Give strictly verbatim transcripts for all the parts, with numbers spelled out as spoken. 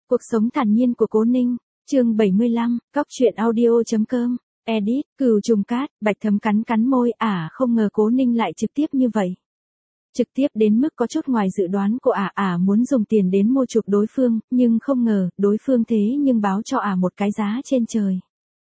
Cuộc sống thản nhiên của Cố Ninh, chương bảy mươi lăm, góc truyện audio.com, edit, Cửu Trùng Cát, Bạch Thấm cắn cắn môi, ả không ngờ Cố Ninh lại trực tiếp như vậy. Trực tiếp đến mức có chút ngoài dự đoán của ả, ả muốn dùng tiền đến mua chuộc đối phương, nhưng không ngờ, đối phương thế nhưng báo cho ả một cái giá trên trời.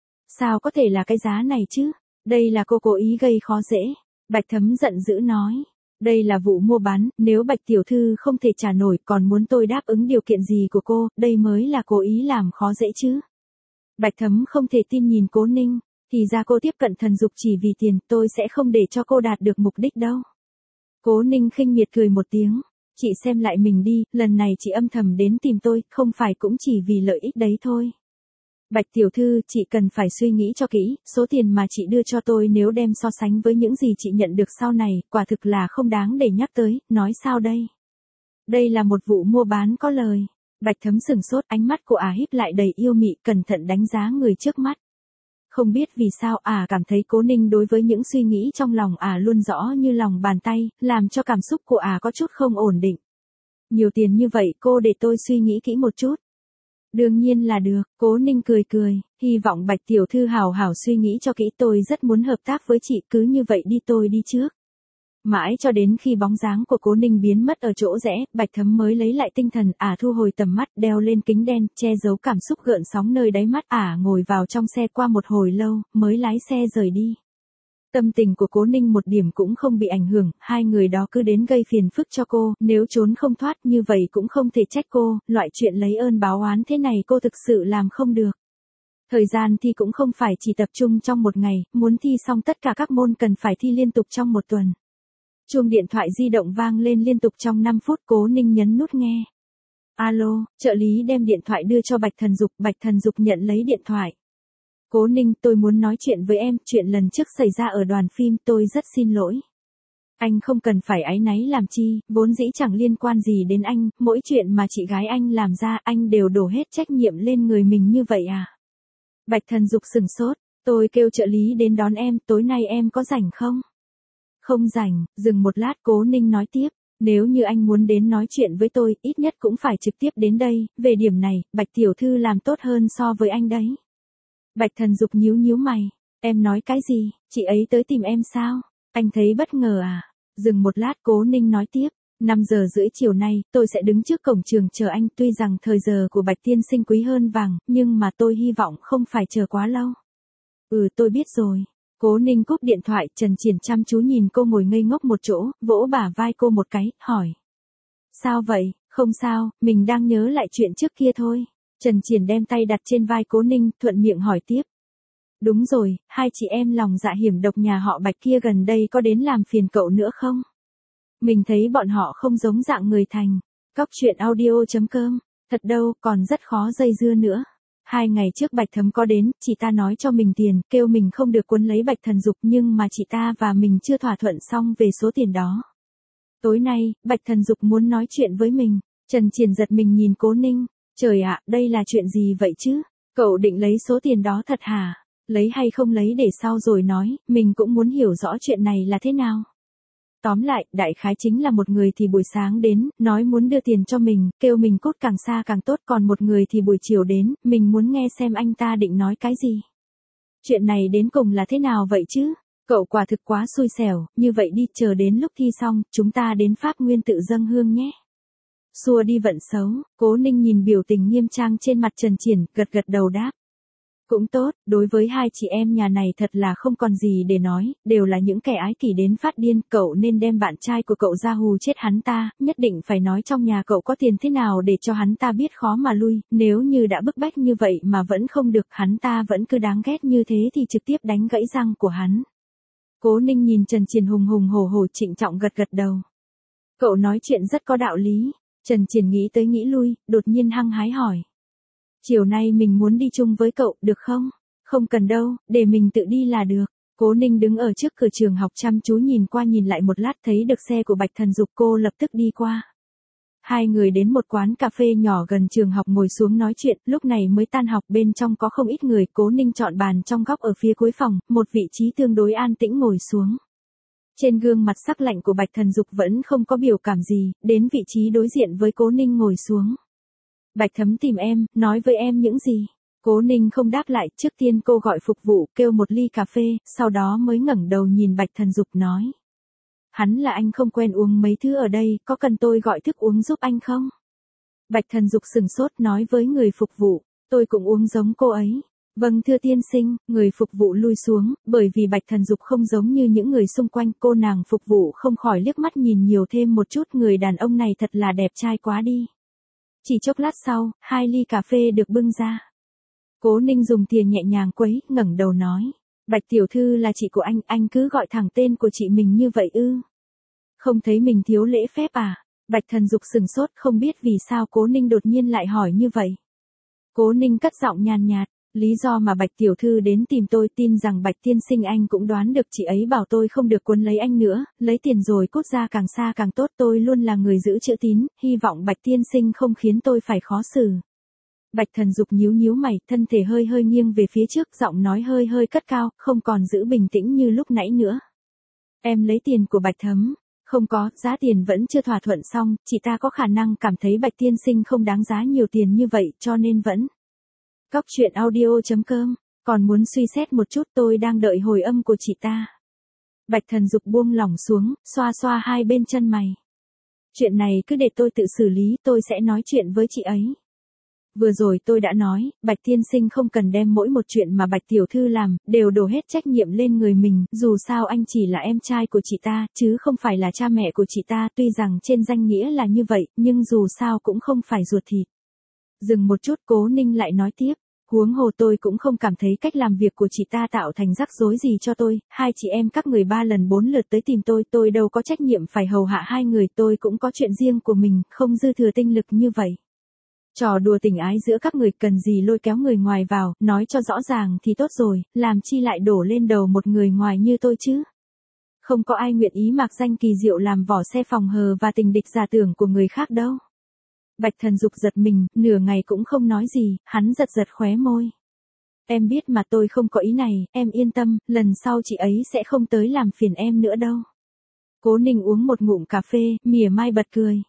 Sao có thể là cái giá này chứ? Đây là cô cố ý gây khó dễ. Bạch Thấm giận dữ nói. Đây là vụ mua bán, nếu Bạch tiểu thư không thể trả nổi còn muốn tôi đáp ứng điều kiện gì của cô, đây mới là cố ý làm khó dễ chứ. Bạch Thấm không thể tin nhìn Cố Ninh, thì ra cô tiếp cận thần dục chỉ vì tiền, tôi sẽ không để cho cô đạt được mục đích đâu. Cố Ninh khinh miệt cười một tiếng, chị xem lại mình đi, lần này chị âm thầm đến tìm tôi, không phải cũng chỉ vì lợi ích đấy thôi. Bạch tiểu thư, chị cần phải suy nghĩ cho kỹ, số tiền mà chị đưa cho tôi nếu đem so sánh với những gì chị nhận được sau này, quả thực là không đáng để nhắc tới, nói sao đây? Đây là một vụ mua bán có lời. Bạch Thấm sửng sốt, ánh mắt của ả híp lại đầy yêu mị, cẩn thận đánh giá người trước mắt. Không biết vì sao ả cảm thấy Cố Ninh đối với những suy nghĩ trong lòng ả luôn rõ như lòng bàn tay, làm cho cảm xúc của ả có chút không ổn định. Nhiều tiền như vậy cô để tôi suy nghĩ kỹ một chút. Đương nhiên là được, Cố Ninh cười cười, hy vọng Bạch tiểu thư hào hảo suy nghĩ cho kỹ, tôi rất muốn hợp tác với chị, cứ như vậy đi, tôi đi trước. Mãi cho đến khi bóng dáng của Cố Ninh biến mất ở chỗ rẽ, Bạch Thấm mới lấy lại tinh thần, ả thu hồi tầm mắt, đeo lên kính đen, che giấu cảm xúc gợn sóng nơi đáy mắt, ả ngồi vào trong xe qua một hồi lâu, mới lái xe rời đi. Tâm tình của Cố Ninh một điểm cũng không bị ảnh hưởng, hai người đó cứ đến gây phiền phức cho cô, nếu trốn không thoát như vậy cũng không thể trách cô, loại chuyện lấy ơn báo oán thế này cô thực sự làm không được. Thời gian thi cũng không phải chỉ tập trung trong một ngày, muốn thi xong tất cả các môn cần phải thi liên tục trong một tuần. Chuông điện thoại di động vang lên liên tục trong năm phút, Cố Ninh nhấn nút nghe. Alo, trợ lý đem điện thoại đưa cho Bạch Thần Dục, Bạch Thần Dục nhận lấy điện thoại. Cố Ninh, tôi muốn nói chuyện với em, chuyện lần trước xảy ra ở đoàn phim, tôi rất xin lỗi. Anh không cần phải áy náy làm chi, vốn dĩ chẳng liên quan gì đến anh, mỗi chuyện mà chị gái anh làm ra anh đều đổ hết trách nhiệm lên người mình như vậy à? Bạch Thần Dục sửng sốt, tôi kêu trợ lý đến đón em, tối nay em có rảnh không? Không rảnh, dừng một lát Cố Ninh nói tiếp, nếu như anh muốn đến nói chuyện với tôi, ít nhất cũng phải trực tiếp đến đây, về điểm này, Bạch tiểu thư làm tốt hơn so với anh đấy. Bạch Thần Dục nhíu nhíu mày, em nói cái gì, chị ấy tới tìm em sao? Anh thấy bất ngờ à? Dừng một lát Cố Ninh nói tiếp, năm giờ rưỡi chiều nay, tôi sẽ đứng trước cổng trường chờ anh, tuy rằng thời giờ của Bạch tiên sinh quý hơn vàng, nhưng mà tôi hy vọng không phải chờ quá lâu. Ừ, tôi biết rồi. Cố Ninh cúp điện thoại, Trần Triển chăm chú nhìn cô ngồi ngây ngốc một chỗ, vỗ bả vai cô một cái, hỏi. Sao vậy? Không sao, mình đang nhớ lại chuyện trước kia thôi. Trần Triển đem tay đặt trên vai Cố Ninh, thuận miệng hỏi tiếp. Đúng rồi, hai chị em lòng dạ hiểm độc nhà họ Bạch kia gần đây có đến làm phiền cậu nữa không? Mình thấy bọn họ không giống dạng người thành. Góc truyện audio.com, thật đâu, còn rất khó dây dưa nữa. Hai ngày trước Bạch Thấm có đến, chị ta nói cho mình tiền, kêu mình không được cuốn lấy Bạch Thần Dục, nhưng mà chị ta và mình chưa thỏa thuận xong về số tiền đó. Tối nay, Bạch Thần Dục muốn nói chuyện với mình. Trần Triển giật mình nhìn Cố Ninh, trời ạ, đây là chuyện gì vậy chứ? Cậu định lấy số tiền đó thật hả? Lấy hay không lấy để sau rồi nói, mình cũng muốn hiểu rõ chuyện này là thế nào. Tóm lại, đại khái chính là một người thì buổi sáng đến, nói muốn đưa tiền cho mình, kêu mình cút càng xa càng tốt, còn một người thì buổi chiều đến, mình muốn nghe xem anh ta định nói cái gì. Chuyện này đến cùng là thế nào vậy chứ? Cậu quả thực quá xui xẻo, như vậy đi, chờ đến lúc thi xong, chúng ta đến Pháp Nguyên tự dâng hương nhé. Xua đi vận xấu, Cố Ninh nhìn biểu tình nghiêm trang trên mặt Trần Triển, gật gật đầu đáp. Cũng tốt, đối với hai chị em nhà này thật là không còn gì để nói, đều là những kẻ ái kỷ đến phát điên, cậu nên đem bạn trai của cậu ra hù chết hắn ta, nhất định phải nói trong nhà cậu có tiền thế nào để cho hắn ta biết khó mà lui, nếu như đã bức bách như vậy mà vẫn không được, hắn ta vẫn cứ đáng ghét như thế thì trực tiếp đánh gãy răng của hắn. Cố Ninh nhìn Trần Triển hùng hùng hổ hổ, trịnh trọng gật gật đầu. Cậu nói chuyện rất có đạo lý. Trần Triển nghĩ tới nghĩ lui, đột nhiên hăng hái hỏi. Chiều nay mình muốn đi chung với cậu, được không? Không cần đâu, để mình tự đi là được. Cố Ninh đứng ở trước cửa trường học chăm chú nhìn qua nhìn lại một lát, thấy được xe của Bạch Thần Dục, cô lập tức đi qua. Hai người đến một quán cà phê nhỏ gần trường học ngồi xuống nói chuyện, lúc này mới tan học, bên trong có không ít người, Cố Ninh chọn bàn trong góc ở phía cuối phòng, một vị trí tương đối an tĩnh ngồi xuống. Trên gương mặt sắc lạnh của Bạch Thần Dục vẫn không có biểu cảm gì, đến vị trí đối diện với Cố Ninh ngồi xuống. Bạch Thấm tìm em, nói với em những gì? Cố Ninh không đáp lại, trước tiên cô gọi phục vụ, kêu một ly cà phê, sau đó mới ngẩng đầu nhìn Bạch Thần Dục nói. Hắn là anh không quen uống mấy thứ ở đây, có cần tôi gọi thức uống giúp anh không? Bạch Thần Dục sừng sốt nói với người phục vụ, tôi cũng uống giống cô ấy. Vâng thưa tiên sinh, người phục vụ lui xuống, bởi vì Bạch Thần Dục không giống như những người xung quanh, cô nàng phục vụ không khỏi liếc mắt nhìn nhiều thêm một chút, người đàn ông này thật là đẹp trai quá đi. Chỉ chốc lát sau, hai ly cà phê được bưng ra. Cố Ninh dùng thìa nhẹ nhàng quấy, ngẩng đầu nói, Bạch tiểu thư là chị của anh, anh cứ gọi thẳng tên của chị mình như vậy ư? Không thấy mình thiếu lễ phép à? Bạch Thần Dục sừng sốt, không biết vì sao Cố Ninh đột nhiên lại hỏi như vậy. Cố Ninh cất giọng nhàn nhạt, lý do mà Bạch tiểu thư đến tìm tôi, tin rằng Bạch tiên sinh anh cũng đoán được, chị ấy bảo tôi không được cuốn lấy anh nữa, lấy tiền rồi cút ra càng xa càng tốt, tôi luôn là người giữ chữ tín, hy vọng Bạch tiên sinh không khiến tôi phải khó xử. Bạch Thần Dục nhíu nhíu mày, thân thể hơi hơi nghiêng về phía trước, giọng nói hơi hơi cất cao, không còn giữ bình tĩnh như lúc nãy nữa. Em lấy tiền của Bạch Thấm. Không có, giá tiền vẫn chưa thỏa thuận xong, chị ta có khả năng cảm thấy Bạch tiên sinh không đáng giá nhiều tiền như vậy, cho nên vẫn. Cóc truyện audio chấm com, còn muốn suy xét một chút, tôi đang đợi hồi âm của chị ta. Bạch Thần Dục buông lỏng xuống, xoa xoa hai bên chân mày. Chuyện này cứ để tôi tự xử lý, tôi sẽ nói chuyện với chị ấy. Vừa rồi tôi đã nói, Bạch tiên sinh không cần đem mỗi một chuyện mà Bạch tiểu thư làm, đều đổ hết trách nhiệm lên người mình, dù sao anh chỉ là em trai của chị ta, chứ không phải là cha mẹ của chị ta, tuy rằng trên danh nghĩa là như vậy, nhưng dù sao cũng không phải ruột thịt. Dừng một chút, Cố Ninh lại nói tiếp, huống hồ tôi cũng không cảm thấy cách làm việc của chị ta tạo thành rắc rối gì cho tôi, hai chị em các người ba lần bốn lượt tới tìm tôi, tôi đâu có trách nhiệm phải hầu hạ hai người, tôi cũng có chuyện riêng của mình, không dư thừa tinh lực như vậy. Trò đùa tình ái giữa các người cần gì lôi kéo người ngoài vào, nói cho rõ ràng thì tốt rồi, làm chi lại đổ lên đầu một người ngoài như tôi chứ. Không có ai nguyện ý mặc danh kỳ diệu làm vỏ xe phòng hờ và tình địch giả tưởng của người khác đâu. Bạch Thần Dục giật mình, nửa ngày cũng không nói gì, hắn giật giật khóe môi. Em biết mà, tôi không có ý này, em yên tâm, lần sau chị ấy sẽ không tới làm phiền em nữa đâu. Cố Ninh uống một ngụm cà phê, mỉa mai bật cười.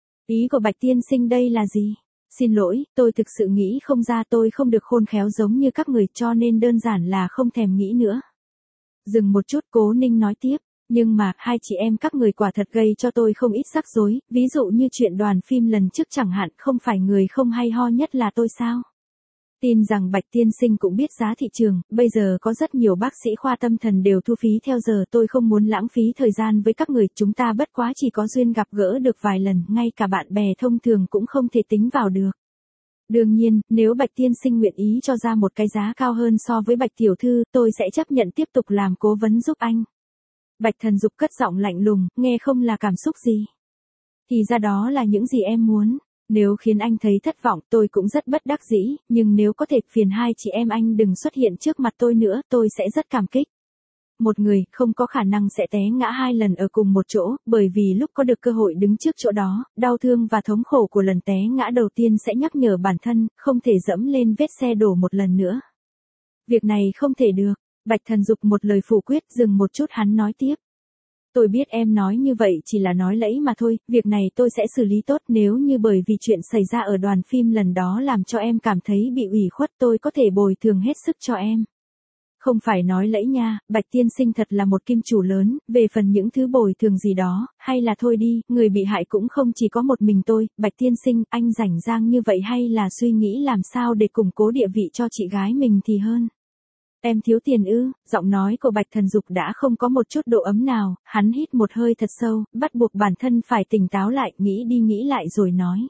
Ý của Bạch tiên sinh đây là gì? Xin lỗi, tôi thực sự nghĩ không ra, tôi không được khôn khéo giống như các người, cho nên đơn giản là không thèm nghĩ nữa. Dừng một chút, Cố Ninh nói tiếp, nhưng mà, hai chị em các người quả thật gây cho tôi không ít rắc rối, ví dụ như chuyện đoàn phim lần trước chẳng hạn, không phải người không hay ho nhất là tôi sao? Tin rằng Bạch tiên sinh cũng biết giá thị trường, bây giờ có rất nhiều bác sĩ khoa tâm thần đều thu phí theo giờ, tôi không muốn lãng phí thời gian với các người, chúng ta bất quá chỉ có duyên gặp gỡ được vài lần, ngay cả bạn bè thông thường cũng không thể tính vào được. Đương nhiên, nếu Bạch tiên sinh nguyện ý cho ra một cái giá cao hơn so với Bạch tiểu thư, tôi sẽ chấp nhận tiếp tục làm cố vấn giúp anh. Bạch Thần Dục cất giọng lạnh lùng, nghe không là cảm xúc gì. Thì ra đó là những gì em muốn. Nếu khiến anh thấy thất vọng, tôi cũng rất bất đắc dĩ, nhưng nếu có thể phiền hai chị em anh đừng xuất hiện trước mặt tôi nữa, tôi sẽ rất cảm kích. Một người không có khả năng sẽ té ngã hai lần ở cùng một chỗ, bởi vì lúc có được cơ hội đứng trước chỗ đó, đau thương và thống khổ của lần té ngã đầu tiên sẽ nhắc nhở bản thân, không thể dẫm lên vết xe đổ một lần nữa. Việc này không thể được. Bạch Thần Dục một lời phủ quyết, dừng một chút hắn nói tiếp. Tôi biết em nói như vậy chỉ là nói lẫy mà thôi, việc này tôi sẽ xử lý tốt, nếu như bởi vì chuyện xảy ra ở đoàn phim lần đó làm cho em cảm thấy bị ủy khuất, tôi có thể bồi thường hết sức cho em. Không phải nói lẫy nha, Bạch tiên sinh thật là một kim chủ lớn, về phần những thứ bồi thường gì đó, hay là thôi đi, người bị hại cũng không chỉ có một mình tôi, Bạch tiên sinh, anh rảnh rang như vậy hay là suy nghĩ làm sao để củng cố địa vị cho chị gái mình thì hơn. Em thiếu tiền ư? Giọng nói của Bạch Thần Dục đã không có một chút độ ấm nào, hắn hít một hơi thật sâu, bắt buộc bản thân phải tỉnh táo lại, nghĩ đi nghĩ lại rồi nói.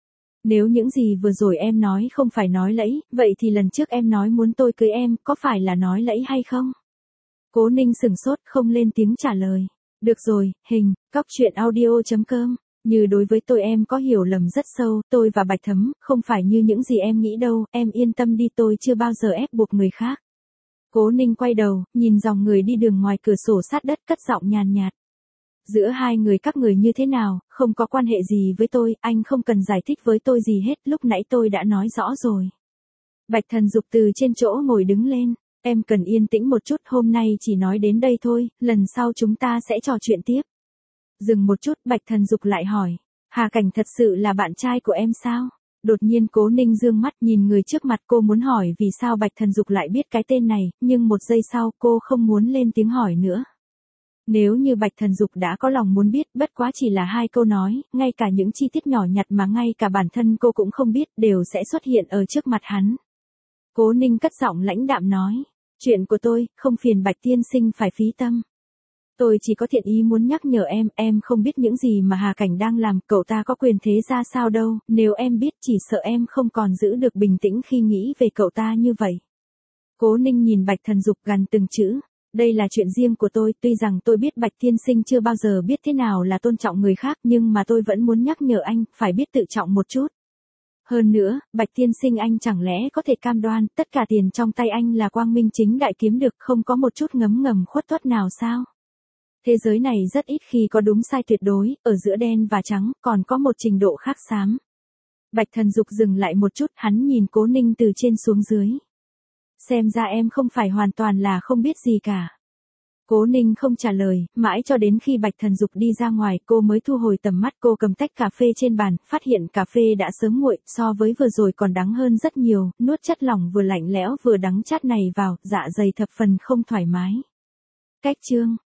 Nếu những gì vừa rồi em nói không phải nói lẫy, vậy thì lần trước em nói muốn tôi cưới em, có phải là nói lẫy hay không? Cố Ninh sừng sốt, không lên tiếng trả lời. Được rồi, hình, cóc truyện audio chấm com. Như đối với tôi em có hiểu lầm rất sâu, tôi và Bạch Thấm, không phải như những gì em nghĩ đâu, em yên tâm đi, tôi chưa bao giờ ép buộc người khác. Cố Ninh quay đầu, nhìn dòng người đi đường ngoài cửa sổ sát đất, cất giọng nhàn nhạt. Giữa hai người các người như thế nào, không có quan hệ gì với tôi, anh không cần giải thích với tôi gì hết, lúc nãy tôi đã nói rõ rồi. Bạch Thần Dục từ trên chỗ ngồi đứng lên, em cần yên tĩnh một chút, hôm nay chỉ nói đến đây thôi, lần sau chúng ta sẽ trò chuyện tiếp. Dừng một chút, Bạch Thần Dục lại hỏi, Hà Cảnh thật sự là bạn trai của em sao? Đột nhiên Cố Ninh dương mắt nhìn người trước mặt, cô muốn hỏi vì sao Bạch Thần Dục lại biết cái tên này, nhưng một giây sau cô không muốn lên tiếng hỏi nữa. Nếu như Bạch Thần Dục đã có lòng muốn biết, bất quá chỉ là hai câu nói, ngay cả những chi tiết nhỏ nhặt mà ngay cả bản thân cô cũng không biết đều sẽ xuất hiện ở trước mặt hắn. Cố Ninh cất giọng lãnh đạm nói, chuyện của tôi, không phiền Bạch tiên sinh phải phí tâm. Tôi chỉ có thiện ý muốn nhắc nhở em, em không biết những gì mà Hà Cảnh đang làm, cậu ta có quyền thế ra sao đâu, nếu em biết chỉ sợ em không còn giữ được bình tĩnh khi nghĩ về cậu ta như vậy. Cố Ninh nhìn Bạch Thần Dục gằn từng chữ, đây là chuyện riêng của tôi, tuy rằng tôi biết Bạch tiên sinh chưa bao giờ biết thế nào là tôn trọng người khác, nhưng mà tôi vẫn muốn nhắc nhở anh, phải biết tự trọng một chút. Hơn nữa, Bạch tiên sinh anh chẳng lẽ có thể cam đoan, tất cả tiền trong tay anh là quang minh chính đại kiếm được, không có một chút ngấm ngầm khuất tuất nào sao? Thế giới này rất ít khi có đúng sai tuyệt đối, ở giữa đen và trắng, còn có một trình độ khác xám. Bạch Thần Dục dừng lại một chút, hắn nhìn Cố Ninh từ trên xuống dưới. Xem ra em không phải hoàn toàn là không biết gì cả. Cố Ninh không trả lời, mãi cho đến khi Bạch Thần Dục đi ra ngoài, cô mới thu hồi tầm mắt. Cô cầm tách cà phê trên bàn, phát hiện cà phê đã sớm nguội, so với vừa rồi còn đắng hơn rất nhiều, nuốt chất lỏng vừa lạnh lẽo vừa đắng chát này vào, dạ dày thập phần không thoải mái. Cách chương